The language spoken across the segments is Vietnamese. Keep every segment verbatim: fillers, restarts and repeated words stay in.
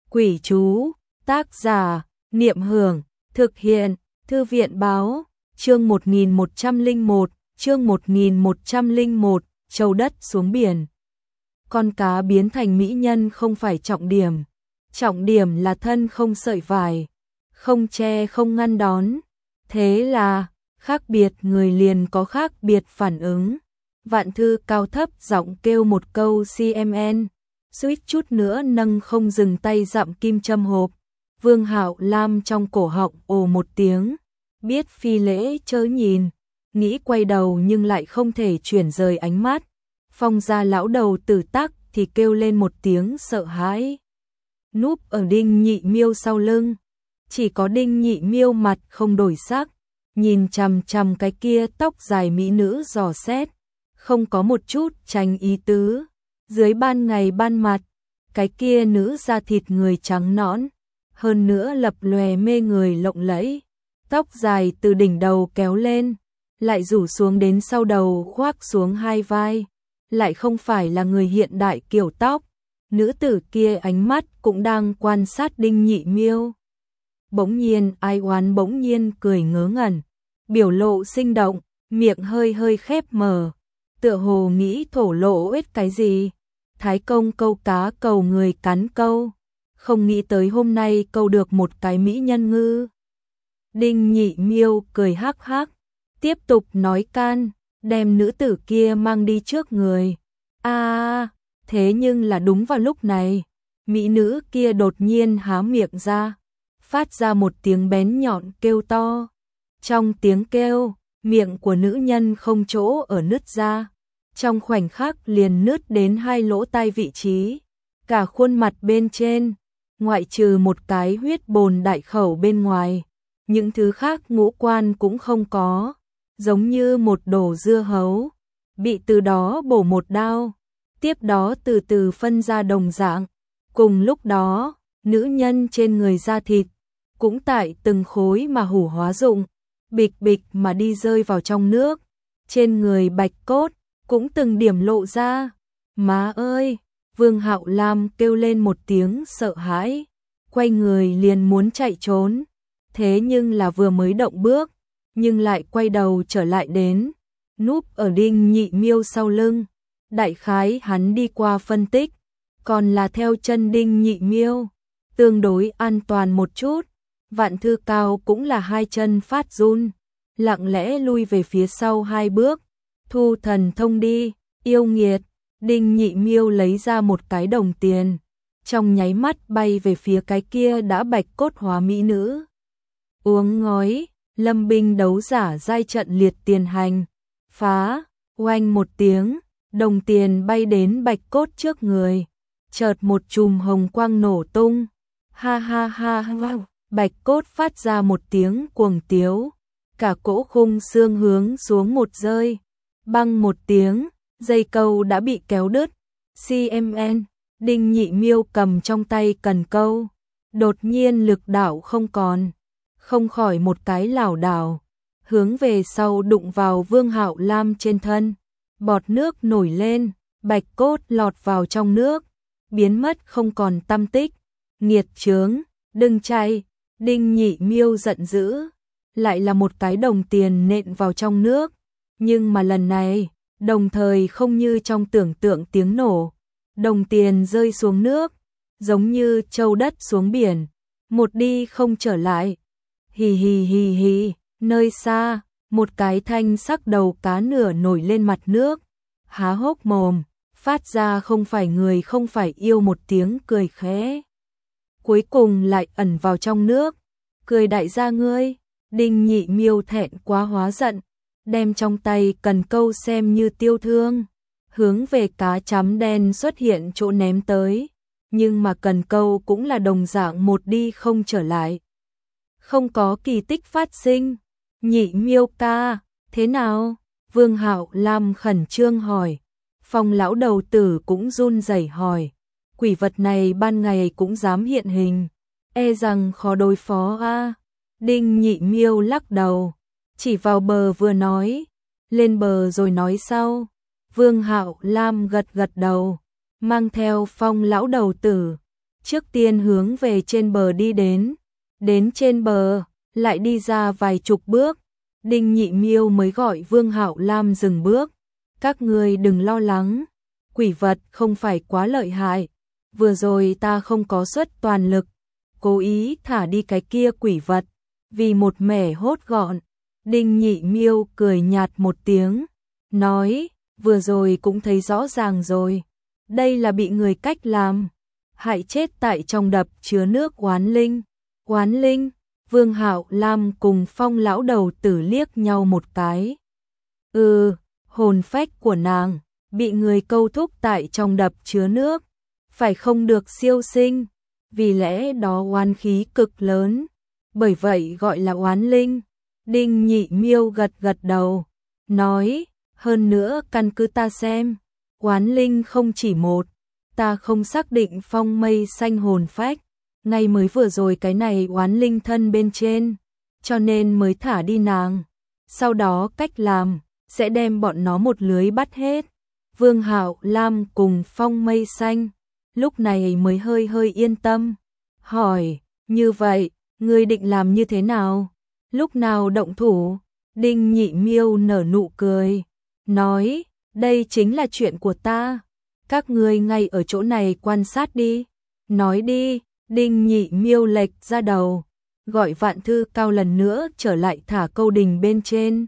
Quỷ chú, tác giả, Niệm Hưởng, thực hiện, Thư viện báo, chương một nghìn một trăm lẻ một, chương một nghìn một trăm lẻ một, châu đất xuống biển. Con cá biến thành mỹ nhân không phải trọng điểm, trọng điểm là thân không sợi vải, không che không ngăn đón. Thế là, khác biệt người liền có khác biệt phản ứng. Vạn Thư cao thấp giọng kêu một câu xê em en, suýt chút nữa nâng không dừng tay dặm kim châm hộp. Vương Hạo Lam trong cổ họng ồ một tiếng, biết phi lễ chớ nhìn, nghĩ quay đầu nhưng lại không thể chuyển rời ánh mắt. Phong gia lão đầu Tử Tắc thì kêu lên một tiếng sợ hãi, núp ở Đinh Nhị Miêu sau lưng. Chỉ có Đinh Nhị Miêu mặt không đổi sắc, nhìn chằm chằm cái kia tóc dài mỹ nữ dò xét, không có một chút tránh ý tứ. Dưới ban ngày ban mặt, cái kia nữ da thịt người trắng nõn, hơn nữa lập lòe mê người lộng lẫy, tóc dài từ đỉnh đầu kéo lên, lại rủ xuống đến sau đầu khoác xuống hai vai, lại không phải là người hiện đại kiểu tóc. Nữ tử kia ánh mắt cũng đang quan sát Đinh Nhị Miêu. Bỗng nhiên Ai Oán bỗng nhiên cười ngớ ngẩn, biểu lộ sinh động, miệng hơi hơi khép mở, tựa hồ nghĩ thổ lộ hết cái gì. Thái công câu cá cầu người cắn câu, không nghĩ tới hôm nay câu được một cái mỹ nhân ngư. Đinh Nhị Miêu cười hắc hắc, tiếp tục nói can, đem nữ tử kia mang đi trước người. A, à, thế nhưng là đúng vào lúc này, mỹ nữ kia đột nhiên há miệng ra, phát ra một tiếng bén nhọn kêu to. Trong tiếng kêu, miệng của nữ nhân không chỗ ở nứt ra, trong khoảnh khắc liền nứt đến hai lỗ tai vị trí, cả khuôn mặt bên trên, ngoại trừ một cái huyết bồn đại khẩu bên ngoài, những thứ khác ngũ quan cũng không có, giống như một đồ dưa hấu, bị từ đó bổ một đao, tiếp đó từ từ phân ra đồng dạng. Cùng lúc đó, nữ nhân trên người da thịt, cũng tại từng khối mà hủ hóa dụng, bịch bịch mà đi rơi vào trong nước, trên người bạch cốt, cũng từng điểm lộ ra. Má ơi! Vương Hạo Lam kêu lên một tiếng sợ hãi, quay người liền muốn chạy trốn, thế nhưng là vừa mới động bước, nhưng lại quay đầu trở lại đến, núp ở Đinh Nhị Miêu sau lưng. Đại khái hắn đi qua phân tích, còn là theo chân Đinh Nhị Miêu, tương đối an toàn một chút. Vạn Thư cao cũng là hai chân phát run, lặng lẽ lui về phía sau hai bước. Thu thần thông đi, yêu nghiệt. Đinh Nhị Miêu lấy ra một cái đồng tiền, trong nháy mắt bay về phía cái kia đã bạch cốt hóa mỹ nữ. Uống ngói, lâm binh đấu giả giai trận liệt tiền hành, phá, oanh một tiếng, đồng tiền bay đến bạch cốt trước người, chợt một chùm hồng quang nổ tung. Ha ha ha ha, bạch cốt phát ra một tiếng cuồng tiếu, cả cỗ khung xương hướng xuống một rơi, băng một tiếng. Dây câu đã bị kéo đứt. xê em en, Đinh Nhị Miêu cầm trong tay cần câu, đột nhiên lực đảo không còn, không khỏi một cái lảo đảo, hướng về sau đụng vào Vương Hạo Lam trên thân, bọt nước nổi lên, bạch cốt lọt vào trong nước, biến mất không còn tăm tích. Nghiệt chướng, đừng chạy! Đinh Nhị Miêu giận dữ, lại là một cái đồng tiền nện vào trong nước, nhưng mà lần này đồng thời không như trong tưởng tượng tiếng nổ, đồng tiền rơi xuống nước, giống như châu đất xuống biển, một đi không trở lại. Hì hì hì hì, nơi xa, một cái thanh sắc đầu cá nửa nổi lên mặt nước, há hốc mồm, phát ra không phải người không phải yêu một tiếng cười khẽ. Cuối cùng lại ẩn vào trong nước, cười đại gia ngươi. Đinh Nhị Miêu thẹn quá hóa giận, đem trong tay cần câu xem như tiêu thương, hướng về cá chấm đen xuất hiện chỗ ném tới, nhưng mà cần câu cũng là đồng dạng một đi không trở lại. Không có kỳ tích phát sinh. Nhị Miêu ca, thế nào? Vương Hạo Lam khẩn trương hỏi. Phong lão đầu tử cũng run rẩy hỏi, quỷ vật này ban ngày cũng dám hiện hình, e rằng khó đối phó a. À? Đinh Nhị Miêu lắc đầu, chỉ vào bờ vừa nói, lên bờ rồi nói sau. Vương Hạo Lam gật gật đầu, mang theo Phong lão đầu tử, trước tiên hướng về trên bờ đi đến. Đến trên bờ, lại đi ra vài chục bước, Đinh Nhị Miêu mới gọi Vương Hạo Lam dừng bước. Các ngươi đừng lo lắng, quỷ vật không phải quá lợi hại. Vừa rồi ta không có xuất toàn lực, cố ý thả đi cái kia quỷ vật, vì một mẻ hốt gọn. Đinh Nhị Miêu cười nhạt một tiếng, nói, vừa rồi cũng thấy rõ ràng rồi, đây là bị người cách làm, hại chết tại trong đập chứa nước oán linh. Oán linh? Vương Hạo Lam cùng Phong lão đầu tử liếc nhau một cái. Ừ, hồn phách của nàng bị người câu thúc tại trong đập chứa nước, phải không được siêu sinh, vì lẽ đó oán khí cực lớn, bởi vậy gọi là oán linh. Đinh Nhị Miêu gật gật đầu, nói, hơn nữa căn cứ ta xem, oán linh không chỉ một, ta không xác định Phong Mây Xanh hồn phách, ngay mới vừa rồi cái này oán linh thân bên trên, cho nên mới thả đi nàng, sau đó cách làm, sẽ đem bọn nó một lưới bắt hết. Vương Hạo Lam cùng Phong Mây Xanh, lúc này mới hơi hơi yên tâm, hỏi, như vậy, ngươi định làm như thế nào? Lúc nào động thủ? Đinh Nhị Miêu nở nụ cười, nói, đây chính là chuyện của ta, các ngươi ngay ở chỗ này quan sát đi, nói đi. Đinh Nhị Miêu lệch ra đầu, gọi Vạn Thư Cao lần nữa trở lại thả câu đình bên trên.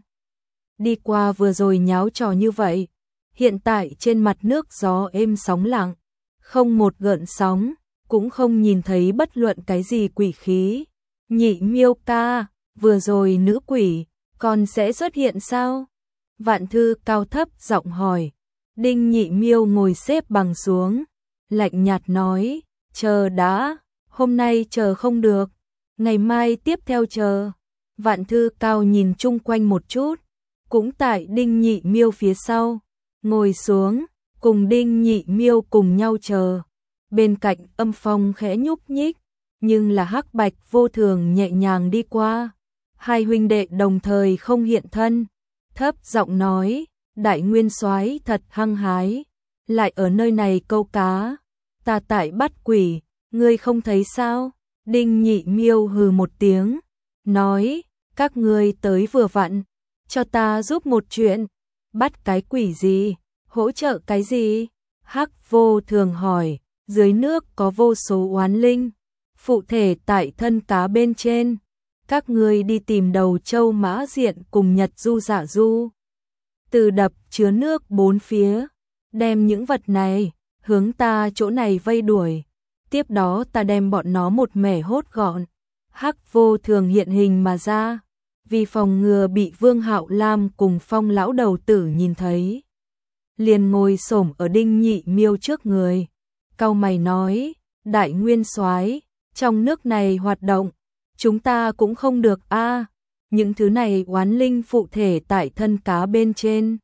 Đi qua vừa rồi nháo trò như vậy, hiện tại trên mặt nước gió êm sóng lặng, không một gợn sóng, cũng không nhìn thấy bất luận cái gì quỷ khí. Nhị Miêu ca, vừa rồi nữ quỷ, còn sẽ xuất hiện sao? Vạn Thư Cao thấp giọng hỏi. Đinh Nhị Miêu ngồi xếp bằng xuống, lạnh nhạt nói, chờ đã. Hôm nay chờ không được, ngày mai tiếp theo chờ. Vạn Thư Cao nhìn chung quanh một chút, cũng tại Đinh Nhị Miêu phía sau, ngồi xuống, cùng Đinh Nhị Miêu cùng nhau chờ. Bên cạnh âm phong khẽ nhúc nhích, nhưng là hắc bạch vô thường nhẹ nhàng đi qua. Hai huynh đệ đồng thời không hiện thân, thấp giọng nói, đại nguyên soái thật hăng hái, lại ở nơi này câu cá, ta tại bắt quỷ. Ngươi không thấy sao? Đinh Nhị Miêu hừ một tiếng, nói, các ngươi tới vừa vặn, cho ta giúp một chuyện. Bắt cái quỷ gì? Hỗ trợ cái gì? Hắc vô thường hỏi, dưới nước có vô số oán linh, phụ thể tại thân cá bên trên. Các ngươi đi tìm đầu châu mã diện cùng Nhật Du Dạ Du. Từ đập chứa nước bốn phía, đem những vật này, hướng ta chỗ này vây đuổi. Tiếp đó ta đem bọn nó một mẻ hốt gọn. Hắc vô thường hiện hình mà ra, vì phòng ngừa bị Vương Hạo Lam cùng Phong lão đầu tử nhìn thấy, liền ngồi xổm ở Đinh Nhị Miêu trước người, cau mày nói, đại nguyên soái, trong nước này hoạt động, chúng ta cũng không được a, những thứ này oán linh phụ thể tại thân cá bên trên,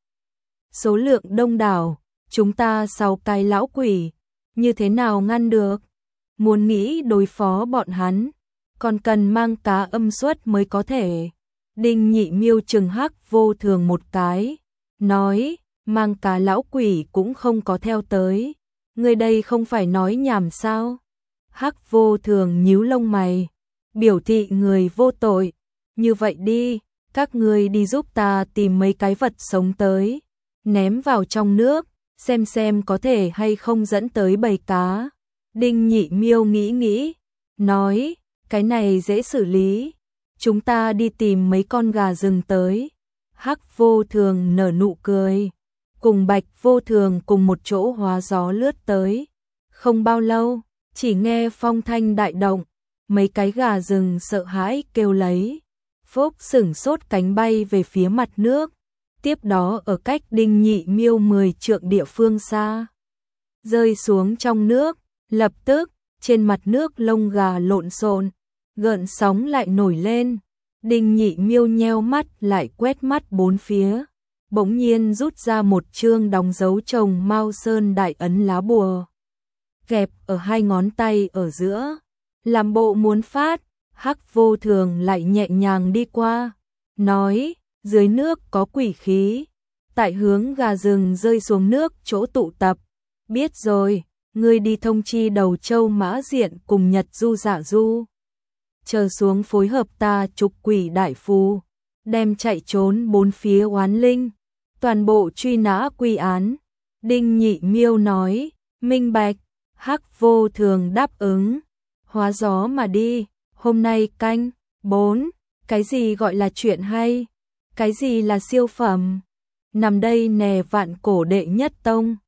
số lượng đông đảo, chúng ta sáu cái lão quỷ, như thế nào ngăn được? Muốn nghĩ đối phó bọn hắn, còn cần mang cá âm xuất mới có thể. Đinh Nhị Miêu trừng Hắc vô thường một cái, nói, mang cá lão quỷ cũng không có theo tới. Người đây không phải nói nhảm sao? Hắc vô thường nhíu lông mày, biểu thị người vô tội. Như vậy đi, các ngươi đi giúp ta tìm mấy cái vật sống tới, ném vào trong nước, xem xem có thể hay không dẫn tới bầy cá. Đinh Nhị Miêu nghĩ nghĩ, nói, cái này dễ xử lý, chúng ta đi tìm mấy con gà rừng tới. Hắc vô thường nở nụ cười, cùng Bạch vô thường cùng một chỗ hóa gió lướt tới. Không bao lâu, chỉ nghe phong thanh đại động, mấy cái gà rừng sợ hãi kêu lấy, phốc sửng sốt cánh bay về phía mặt nước. Tiếp đó ở cách Đinh Nhị Miêu mười trượng địa phương xa, rơi xuống trong nước. Lập tức, trên mặt nước lông gà lộn xộn, gợn sóng lại nổi lên. Đinh Nhị Miêu nheo mắt lại quét mắt bốn phía, bỗng nhiên rút ra một chương đóng dấu chồng Mao Sơn đại ấn lá bùa, kẹp ở hai ngón tay ở giữa, làm bộ muốn phát. Hắc vô thường lại nhẹ nhàng đi qua, nói, dưới nước có quỷ khí, tại hướng gà rừng rơi xuống nước chỗ tụ tập. Biết rồi, ngươi đi thông chi Đầu Châu Mã Diện cùng Nhật Du Dạ Du. Chờ xuống phối hợp ta trục quỷ đại phù, đem chạy trốn bốn phía oán linh, toàn bộ truy nã quy án. Đinh Nhị Miêu nói, minh bạch. Hắc Vô Thường đáp ứng, hóa gió mà đi. Hôm nay canh bốn, cái gì gọi là chuyện hay? Cái gì là siêu phẩm? Nằm đây nè, vạn cổ đệ nhất tông.